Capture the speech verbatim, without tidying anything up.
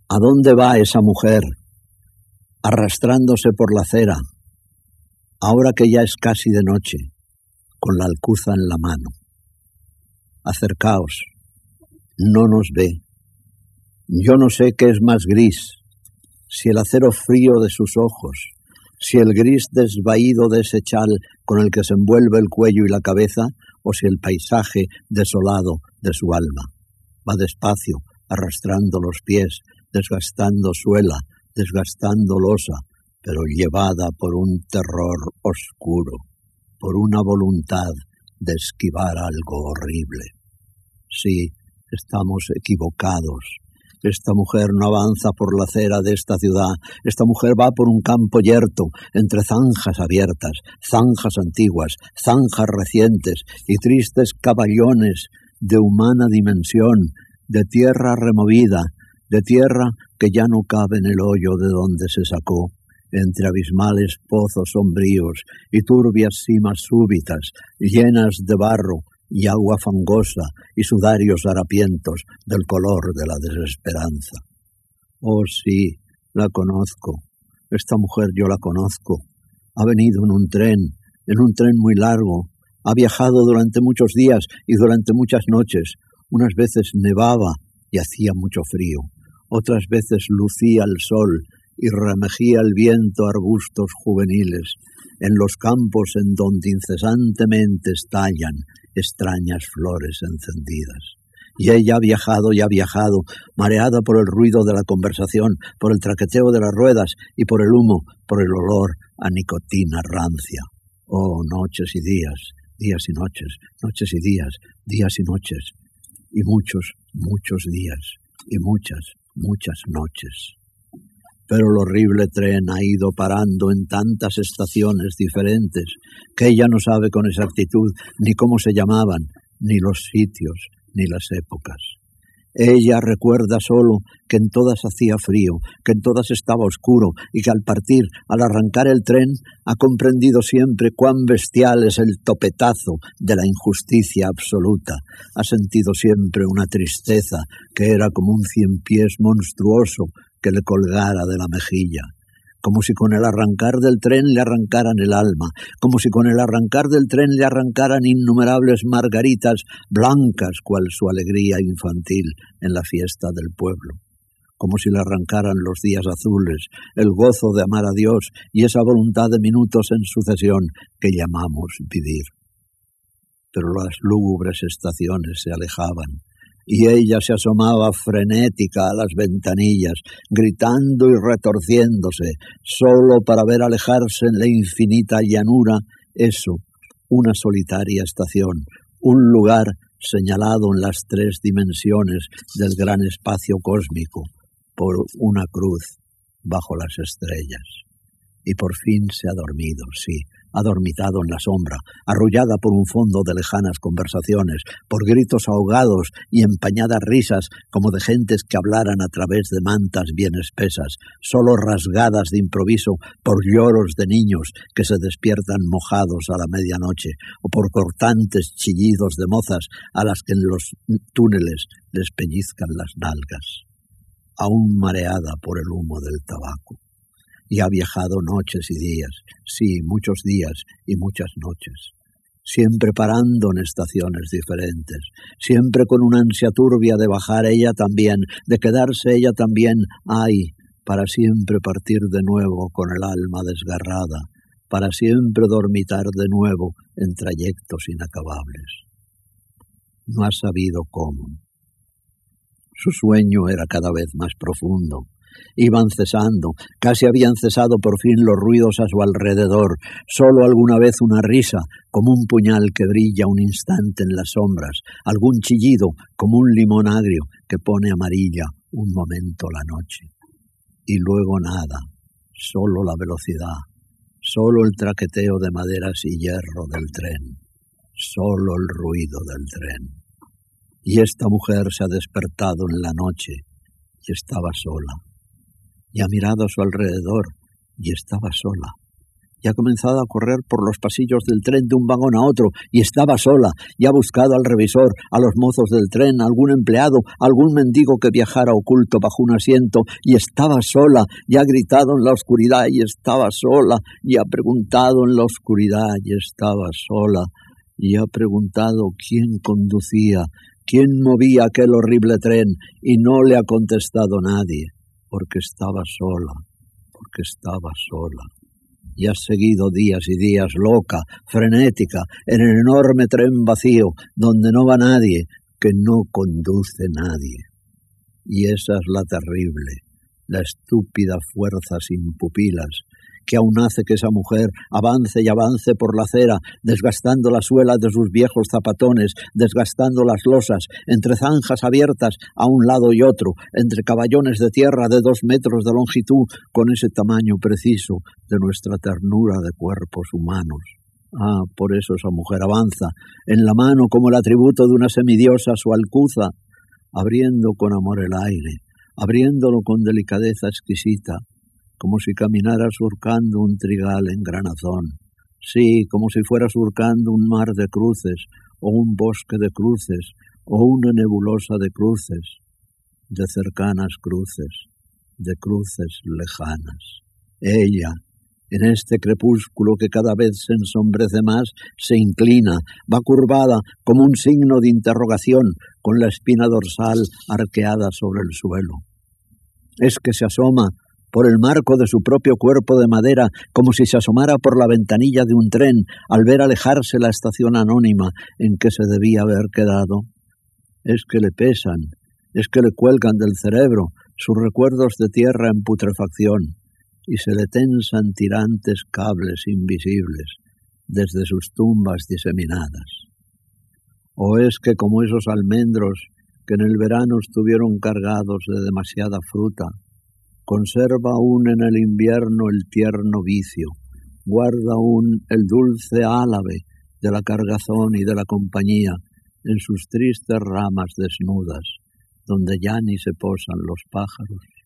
¿A dónde va esa mujer? Arrastrándose por la acera, ahora que ya es casi de noche, con la alcuza en la mano. Acercaos, no nos ve. Yo no sé qué es más gris, si el acero frío de sus ojos, si el gris desvaído de ese chal con el que se envuelve el cuello y la cabeza, o si el paisaje desolado de su alma. Va despacio, arrastrando los pies, desgastando suela, desgastando losa, pero llevada por un terror oscuro, por una voluntad de esquivar algo horrible. Sí, estamos equivocados. Esta mujer no avanza por la acera de esta ciudad. Esta mujer va por un campo yerto, entre zanjas abiertas, zanjas antiguas, zanjas recientes y tristes caballones de humana dimensión, de tierra removida, de tierra que ya no cabe en el hoyo de donde se sacó, entre abismales pozos sombríos y turbias cimas súbitas, llenas de barro y agua fangosa y sudarios harapientos del color de la desesperanza. Oh sí, la conozco, esta mujer yo la conozco. Ha venido en un tren, en un tren muy largo, ha viajado durante muchos días y durante muchas noches. Unas veces nevaba y hacía mucho frío, otras veces lucía el sol y remejía el viento arbustos juveniles, en los campos en donde incesantemente estallan extrañas flores encendidas. Y ella ha viajado y ha viajado, mareada por el ruido de la conversación, por el traqueteo de las ruedas y por el humo, por el olor a nicotina rancia. Oh, noches y días, días y noches, noches y días, días y noches, y muchos, muchos días, y muchas, muchas noches. Pero el horrible tren ha ido parando en tantas estaciones diferentes que ella no sabe con exactitud ni cómo se llamaban, ni los sitios, ni las épocas. Ella recuerda solo que en todas hacía frío, que en todas estaba oscuro y que al partir, al arrancar el tren, ha comprendido siempre cuán bestial es el topetazo de la injusticia absoluta. Ha sentido siempre una tristeza que era como un ciempiés monstruoso que le colgara de la mejilla, como si con el arrancar del tren le arrancaran el alma, como si con el arrancar del tren le arrancaran innumerables margaritas blancas cual su alegría infantil en la fiesta del pueblo, como si le arrancaran los días azules, el gozo de amar a Dios y esa voluntad de minutos en sucesión que llamamos vivir. Pero las lúgubres estaciones se alejaban, y ella se asomaba frenética a las ventanillas, gritando y retorciéndose, solo para ver alejarse en la infinita llanura eso, una solitaria estación, un lugar señalado en las tres dimensiones del gran espacio cósmico por una cruz bajo las estrellas. Y por fin se ha dormido, sí, ha dormitado en la sombra, arrullada por un fondo de lejanas conversaciones, por gritos ahogados y empañadas risas como de gentes que hablaran a través de mantas bien espesas, solo rasgadas de improviso por lloros de niños que se despiertan mojados a la medianoche, o por cortantes chillidos de mozas a las que en los túneles les pellizcan las nalgas, aún mareada por el humo del tabaco. Y ha viajado noches y días, sí, muchos días y muchas noches, siempre parando en estaciones diferentes, siempre con una ansia turbia de bajar ella también, de quedarse ella también, ay, para siempre partir de nuevo con el alma desgarrada, para siempre dormitar de nuevo en trayectos inacabables. No ha sabido cómo. Su sueño era cada vez más profundo. Iban cesando, casi habían cesado por fin los ruidos a su alrededor, solo alguna vez una risa, como un puñal que brilla un instante en las sombras, algún chillido, como un limón agrio que pone amarilla un momento la noche. Y luego nada, solo la velocidad, solo el traqueteo de maderas y hierro del tren, solo el ruido del tren. Y esta mujer se ha despertado en la noche y estaba sola. Y ha mirado a su alrededor y estaba sola. y ha comenzado a correr por los pasillos del tren de un vagón a otro, y estaba sola, y ha buscado al revisor, a los mozos del tren, a algún empleado, a algún mendigo que viajara oculto bajo un asiento, y estaba sola, y ha gritado en la oscuridad, y estaba sola, y ha preguntado en la oscuridad, y estaba sola, y ha preguntado quién conducía, quién movía aquel horrible tren, y no le ha contestado nadie, porque estaba sola, porque estaba sola. Y has seguido días y días loca, frenética, en el enorme tren vacío, donde no va nadie, que no conduce nadie. Y esa es la terrible, la estúpida fuerza sin pupilas, que aún hace que esa mujer avance y avance por la acera, desgastando las suelas de sus viejos zapatones, desgastando las losas, entre zanjas abiertas a un lado y otro, entre caballones de tierra de dos metros de longitud, con ese tamaño preciso de nuestra ternura de cuerpos humanos. Ah, por eso esa mujer avanza, en la mano como el atributo de una semidiosa su alcuza, abriendo con amor el aire, abriéndolo con delicadeza exquisita, como si caminara surcando un trigal en granazón, sí, como si fuera surcando un mar de cruces, o un bosque de cruces, o una nebulosa de cruces, de cercanas cruces, de cruces lejanas. Ella, en este crepúsculo que cada vez se ensombrece más, se inclina, va curvada como un signo de interrogación, con la espina dorsal arqueada sobre el suelo. Es que se asoma por el marco de su propio cuerpo de madera, como si se asomara por la ventanilla de un tren al ver alejarse la estación anónima en que se debía haber quedado. Es que le pesan, es que le cuelgan del cerebro sus recuerdos de tierra en putrefacción, y se le tensan tirantes cables invisibles desde sus tumbas diseminadas. O es que como esos almendros que en el verano estuvieron cargados de demasiada fruta, conserva aún en el invierno el tierno vicio, guarda aún el dulce álave de la cargazón y de la compañía en sus tristes ramas desnudas, donde ya ni se posan los pájaros.